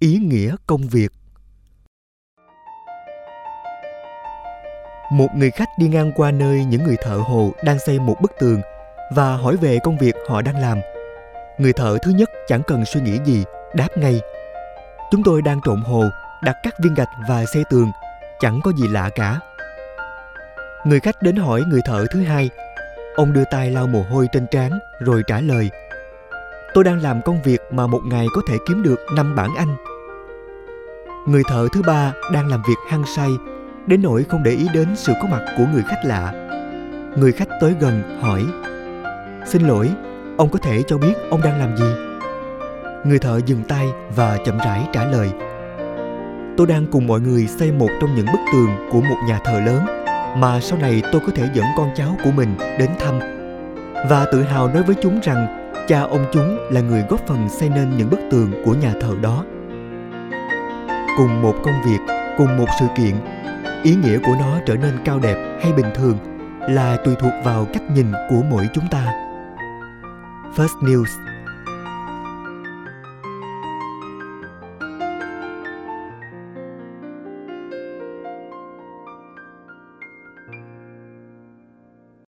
ý nghĩa công việc. Một người khách đi ngang qua nơi những người thợ hồ đang xây một bức tường và hỏi về công việc họ đang làm. Người thợ thứ nhất chẳng cần suy nghĩ gì, đáp ngay: chúng tôi đang trộn hồ, đặt các viên gạch và xây tường, chẳng có gì lạ cả. Người khách đến hỏi người thợ thứ hai. Ông đưa tay lau mồ hôi trên trán rồi trả lời: tôi đang làm công việc mà một ngày có thể kiếm được 5 bảng Anh. Người thợ thứ ba đang làm việc hăng say, đến nỗi không để ý đến sự có mặt của người khách lạ. Người khách tới gần hỏi: xin lỗi, ông có thể cho biết ông đang làm gì? Người thợ dừng tay và chậm rãi trả lời: tôi đang cùng mọi người xây một trong những bức tường của một nhà thờ lớn mà sau này tôi có thể dẫn con cháu của mình đến thăm, và tự hào nói với chúng rằng cha ông chúng là người góp phần xây nên những bức tường của nhà thờ đó. Cùng một công việc, cùng một sự kiện, ý nghĩa của nó trở nên cao đẹp hay bình thường là tùy thuộc vào cách nhìn của mỗi chúng ta. First News